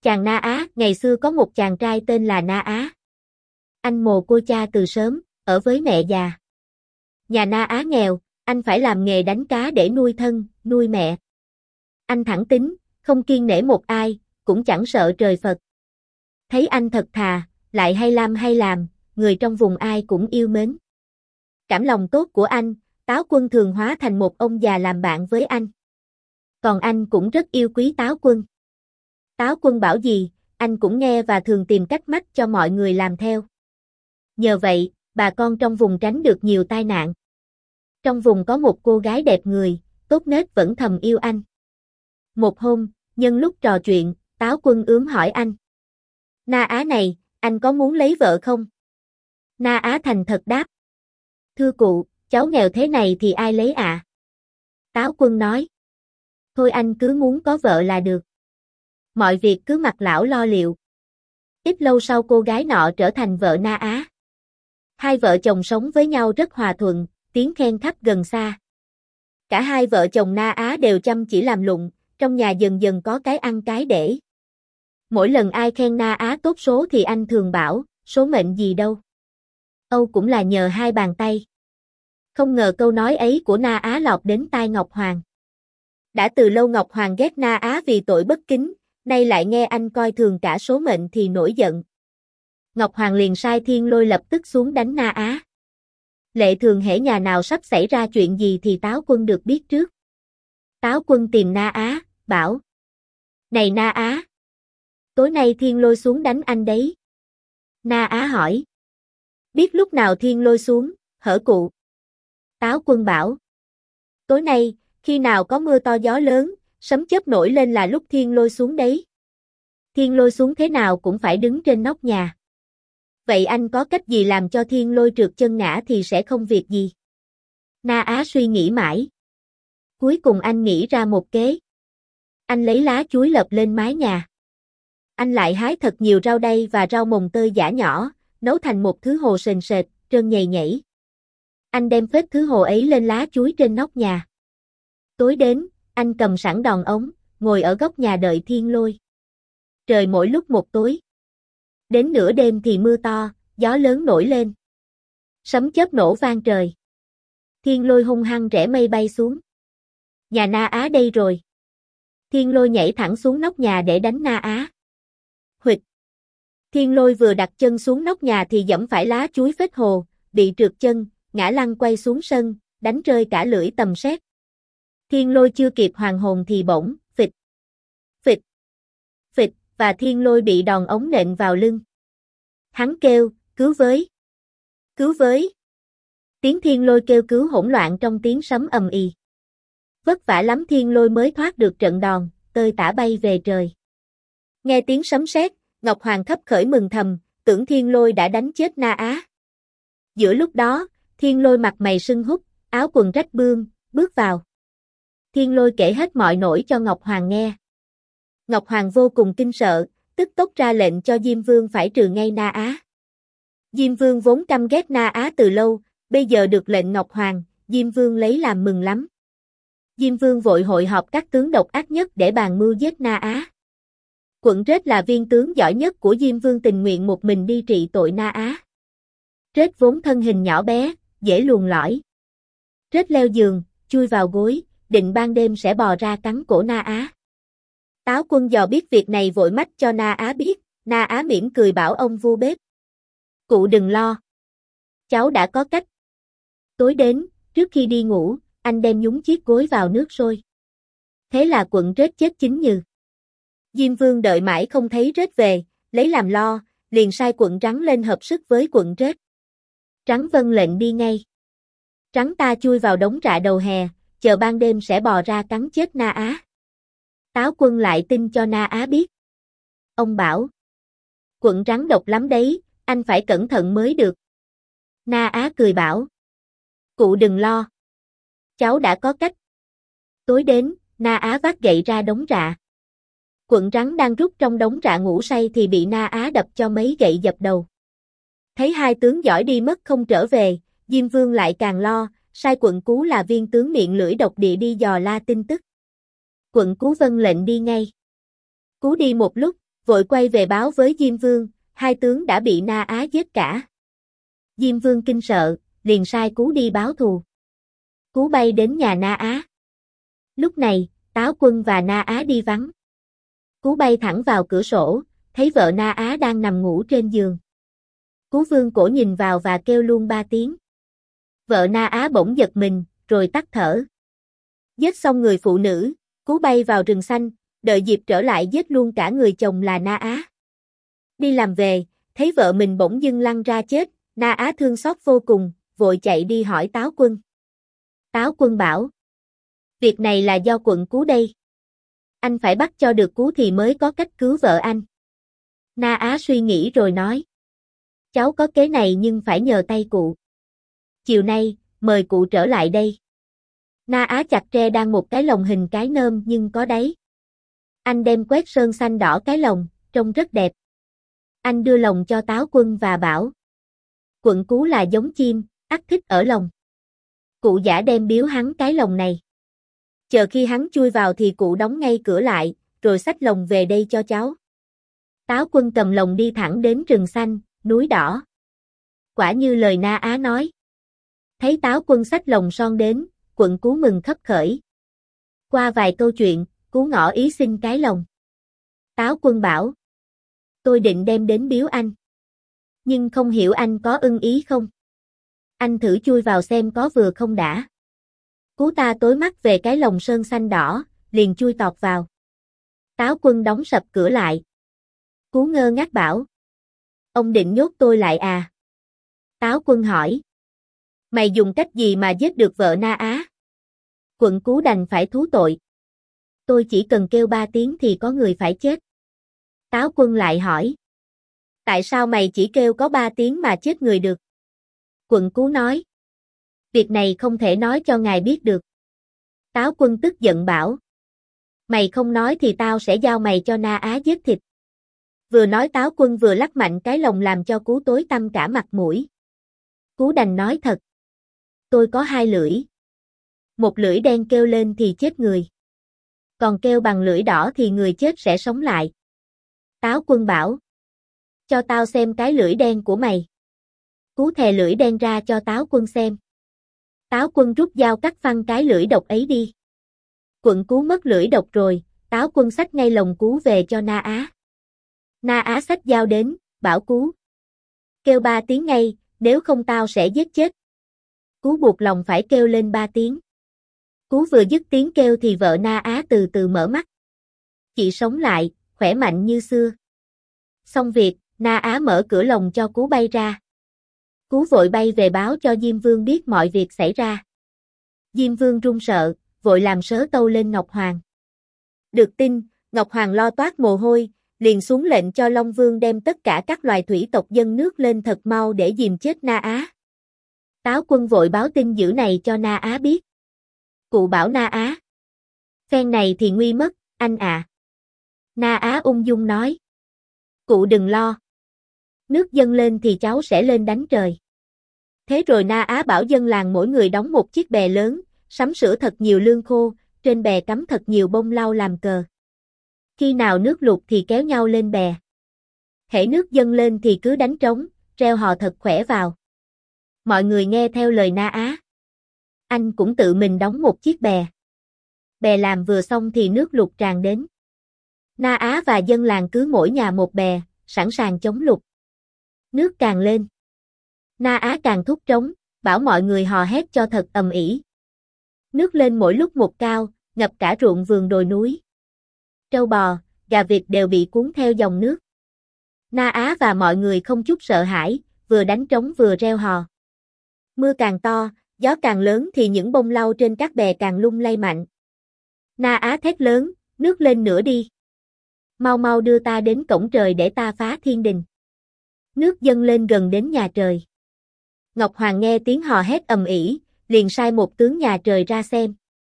Chàng Na Á, ngày xưa có một chàng trai tên là Na Á. Anh mồ côi cha từ sớm, ở với mẹ già. Nhà Na Á nghèo, anh phải làm nghề đánh cá để nuôi thân, nuôi mẹ. Anh thẳng tính, không kiêng nể một ai, cũng chẳng sợ trời Phật. Thấy anh thật thà, lại hay làm, người trong vùng ai cũng yêu mến. Cảm lòng tốt của anh, Táo Quân thường hóa thành một ông già làm bạn với anh. Còn anh cũng rất yêu quý Táo Quân. Táo Quân bảo gì, anh cũng nghe và thường tìm cách mách cho mọi người làm theo. Nhờ vậy, bà con trong vùng tránh được nhiều tai nạn. Trong vùng có một cô gái đẹp người, tốt nết vẫn thầm yêu anh. Một hôm, nhân lúc trò chuyện, Táo Quân ướm hỏi anh. Na Á này, anh có muốn lấy vợ không? Na Á thành thật đáp. Thưa cụ, cháu nghèo thế này thì ai lấy ạ? Táo Quân nói. Thôi anh cứ muốn có vợ là được. Mọi việc cứ mặc lão lo liệu. Ít lâu sau cô gái nọ trở thành vợ Na Á. Hai vợ chồng sống với nhau rất hòa thuận, tiếng khen khắp gần xa. Cả hai vợ chồng Na Á đều chăm chỉ làm lụng, trong nhà dần dần có cái ăn cái để. Mỗi lần ai khen Na Á tốt số thì anh thường bảo, số mệnh gì đâu. Âu cũng là nhờ hai bàn tay. Không ngờ câu nói ấy của Na Á lọt đến tai Ngọc Hoàng. Đã từ lâu Ngọc Hoàng ghét Na Á vì tội bất kính, nay lại nghe anh coi thường cả số mệnh thì nổi giận. Ngọc Hoàng liền sai Thiên Lôi lập tức xuống đánh Na Á. Lệ thường hễ nhà nào sắp xảy ra chuyện gì thì Táo Quân được biết trước. Táo Quân tìm Na Á, bảo. Này Na Á, tối nay Thiên Lôi xuống đánh anh đấy. Na Á hỏi. Biết lúc nào Thiên Lôi xuống, hở cụ? Táo Quân bảo. Tối nay, khi nào có mưa to gió lớn, sấm chớp nổi lên là lúc Thiên Lôi xuống đấy. Thiên Lôi xuống thế nào cũng phải đứng trên nóc nhà. Vậy anh có cách gì làm cho Thiên Lôi trượt chân ngã thì sẽ không việc gì? Na Á suy nghĩ mãi. Cuối cùng anh nghĩ ra một kế. Anh lấy lá chuối lợp lên mái nhà. Anh lại hái thật nhiều rau đay và rau mồng tơi giã nhỏ, nấu thành một thứ hồ sền sệt, trơn nhầy nhảy. Anh đem phết thứ hồ ấy lên lá chuối trên nóc nhà. Tối đến, anh cầm sẵn đòn ống, ngồi ở góc nhà đợi Thiên Lôi. Trời mỗi lúc một tối. Đến nửa đêm thì mưa to, gió lớn nổi lên. Sấm chớp nổ vang trời. Thiên Lôi hung hăng rẽ mây bay xuống. Nhà Na Á đây rồi. Thiên Lôi nhảy thẳng xuống nóc nhà để đánh Na Á. Huỵch. Thiên Lôi vừa đặt chân xuống nóc nhà thì giẫm phải lá chuối phết hồ, bị trượt chân, ngã lăn quay xuống sân, đánh rơi cả lưỡi tầm sét. Thiên Lôi chưa kịp hoàn hồn thì bỗng, phịch, phịch, phịch, và Thiên Lôi bị đòn ống nện vào lưng. Hắn kêu, cứu với, cứu với. Tiếng Thiên Lôi kêu cứu hỗn loạn trong tiếng sấm ầm ĩ. Vất vả lắm Thiên Lôi mới thoát được trận đòn, tơi tả bay về trời. Nghe tiếng sấm sét, Ngọc Hoàng khấp khởi mừng thầm, tưởng Thiên Lôi đã đánh chết Na Á. Giữa lúc đó, Thiên Lôi mặt mày sưng húp, áo quần rách bươm, bước vào. Thiên Lôi kể hết mọi nỗi cho Ngọc Hoàng nghe. Ngọc Hoàng vô cùng kinh sợ, tức tốc ra lệnh cho Diêm Vương phải trừ ngay Na Á. Diêm Vương vốn căm ghét Na Á từ lâu, bây giờ được lệnh Ngọc Hoàng, Diêm Vương lấy làm mừng lắm. Diêm Vương vội hội họp các tướng độc ác nhất để bàn mưu giết Na Á. Quận Trết là viên tướng giỏi nhất của Diêm Vương tình nguyện một mình đi trị tội Na Á. Trết vốn thân hình nhỏ bé, dễ luồn lỏi. Trết leo giường, chui vào gối, định ban đêm sẽ bò ra cắn cổ Na Á. Táo Quân dò biết việc này vội mách cho Na Á biết, Na Á mỉm cười bảo ông vua bếp. Cụ đừng lo. Cháu đã có cách. Tối đến, trước khi đi ngủ, anh đem nhúng chiếc gối vào nước sôi. Thế là quận Trết chết chín nhừ. Diêm Vương đợi mãi không thấy Trết về, lấy làm lo, liền sai quận Trắng lên hợp sức với quận Trết. Trắng vâng lệnh đi ngay. Trắng ta chui vào đống rạ đầu hè, chờ ban đêm sẽ bò ra cắn chết Na Á. Táo Quân lại tin cho Na Á biết. Ông bảo. Quận Trắng độc lắm đấy, anh phải cẩn thận mới được. Na Á cười bảo. Cụ đừng lo. Cháu đã có cách. Tối đến, Na Á vác gậy ra đống rạ. Quận Trắng đang rút trong đống rạ ngủ say thì bị Na Á đập cho mấy gậy dập đầu. Thấy hai tướng giỏi đi mất không trở về, Diêm Vương lại càng lo, sai quận Cú là viên tướng miệng lưỡi độc địa đi dò la tin tức. Quận Cú vâng lệnh đi ngay. Cú đi một lúc, vội quay về báo với Diêm Vương, hai tướng đã bị Na Á giết cả. Diêm Vương kinh sợ, liền sai Cú đi báo thù. Cú bay đến nhà Na Á. Lúc này, Táo Quân và Na Á đi vắng. Cú bay thẳng vào cửa sổ, thấy vợ Na Á đang nằm ngủ trên giường. Cú vương cổ nhìn vào và kêu luôn 3 tiếng. Vợ Na Á bỗng giật mình, rồi tắt thở. Giết xong người phụ nữ, Cú bay vào rừng xanh, đợi dịp trở lại giết luôn cả người chồng là Na Á. Đi làm về, thấy vợ mình bỗng dưng lăn ra chết, Na Á thương xót vô cùng, vội chạy đi hỏi Táo Quân. Táo Quân bảo, việc này là do quận Cú đây. Anh phải bắt cho được Cú thì mới có cách cứu vợ anh. Na Á suy nghĩ rồi nói, cháu có kế này nhưng phải nhờ tay cụ. Chiều nay, mời cụ trở lại đây. Na Á chặt tre đang một cái lồng hình cái nơm nhưng có đáy. Anh đem quét sơn xanh đỏ cái lồng, trông rất đẹp. Anh đưa lồng cho Táo Quân và bảo, quận Cú là giống chim, ắt thích ở lồng. Cụ giả đem biếu hắn cái lồng này. Chờ khi hắn chui vào thì cụ đóng ngay cửa lại, rồi xách lồng về đây cho cháu. Táo Quân cầm lồng đi thẳng đến rừng xanh, núi đỏ. Quả như lời Na Á nói. Thấy Táo Quân xách lồng son đến, quận Cú mừng khấp khởi. Qua vài câu chuyện, Cú ngỏ ý xin cái lồng. Táo Quân bảo, tôi định đem đến biếu anh. Nhưng không hiểu anh có ưng ý không? Anh thử chui vào xem có vừa không đã. Cú ta tối mắt về cái lồng sơn xanh đỏ, liền chui tọt vào. Táo Quân đóng sập cửa lại. Cú ngơ ngác bảo, ông định nhốt tôi lại à? Táo Quân hỏi, mày dùng cách gì mà giết được vợ Na Á? Quận Cú đành phải thú tội. Tôi chỉ cần kêu 3 tiếng thì có người phải chết. Táo Quân lại hỏi, tại sao mày chỉ kêu có 3 tiếng mà chết người được? Quận Cú nói, việc này không thể nói cho ngài biết được. Táo Quân tức giận bảo, mày không nói thì tao sẽ giao mày cho Na Á giết thịt. Vừa nói Táo Quân vừa lắc mạnh cái lồng làm cho Cú tối tăm cả mặt mũi. Cú đành nói thật. Tôi có 2 lưỡi. Một lưỡi đen kêu lên thì chết người. Còn kêu bằng lưỡi đỏ thì người chết sẽ sống lại. Táo Quân bảo, cho tao xem cái lưỡi đen của mày. Cú thè lưỡi đen ra cho Táo Quân xem. Táo Quân rút dao cắt phăng cái lưỡi độc ấy đi. Quận Cú mất lưỡi độc rồi, Táo Quân xách ngay lồng Cú về cho Na Á. Na Á xách dao đến, bảo Cú, kêu 3 tiếng ngay, nếu không tao sẽ giết chết. Cú buộc lòng phải kêu lên 3 tiếng. Cú vừa dứt tiếng kêu thì vợ Na Á từ từ mở mắt. Chị sống lại, khỏe mạnh như xưa. Xong việc, Na Á mở cửa lồng cho Cú bay ra. Cú vội bay về báo cho Diêm Vương biết mọi việc xảy ra. Diêm Vương run sợ, vội làm sớ tâu lên Ngọc Hoàng. Được tin, Ngọc Hoàng lo toát mồ hôi, liền xuống lệnh cho Long Vương đem tất cả các loài thủy tộc dâng nước lên thật mau để dìm chết Na Á. Táo Quân vội báo tin dữ này cho Na Á biết. Cụ bảo Na Á, phen này thì nguy mất, anh à. Na Á ung dung nói, cụ đừng lo. Nước dâng lên thì cháu sẽ lên đánh trời. Thế rồi Na Á bảo dân làng mỗi người đóng một chiếc bè lớn, sắm sửa thật nhiều lương khô, trên bè cắm thật nhiều bông lau làm cờ. Khi nào nước lụt thì kéo nhau lên bè. Hễ nước dâng lên thì cứ đánh trống, reo hò thật khỏe vào. Mọi người nghe theo lời Na Á. Anh cũng tự mình đóng một chiếc bè. Bè làm vừa xong thì nước lụt tràn đến. Na Á và dân làng cứ mỗi nhà một bè, sẵn sàng chống lụt. Nước càng lên. Na Á càng thúc trống, bảo mọi người hò hét cho thật ầm ĩ. Nước lên mỗi lúc một cao, ngập cả ruộng vườn đồi núi. Trâu bò, gà vịt đều bị cuốn theo dòng nước. Na Á và mọi người không chút sợ hãi, vừa đánh trống vừa reo hò. Mưa càng to, gió càng lớn thì những bông lau trên các bè càng lung lay mạnh. Na Á thét lớn, nước lên nữa đi. Mau mau đưa ta đến cổng trời để ta phá thiên đình. Nước dâng lên gần đến nhà trời. Ngọc Hoàng nghe tiếng hò hét ầm ĩ, liền sai một tướng nhà trời ra xem.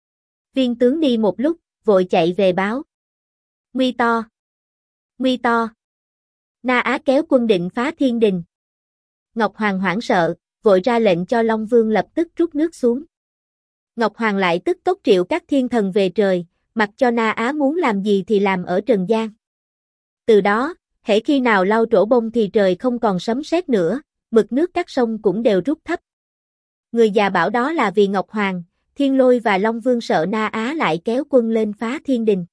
Viên tướng đi một lúc, vội chạy về báo. Nguy to! Nguy to! Na Á kéo quân định phá thiên đình. Ngọc Hoàng hoảng sợ, vội ra lệnh cho Long Vương lập tức rút nước xuống. Ngọc Hoàng lại tức tốc triệu các thiên thần về trời, mặc cho Na Á muốn làm gì thì làm ở trần gian. Từ đó, hễ khi nào lau trổ bông thì trời không còn sấm sét nữa, mực nước các sông cũng đều rút thấp. Người già bảo đó là vì Ngọc Hoàng, Thiên Lôi và Long Vương sợ Na Á lại kéo quân lên phá thiên đình.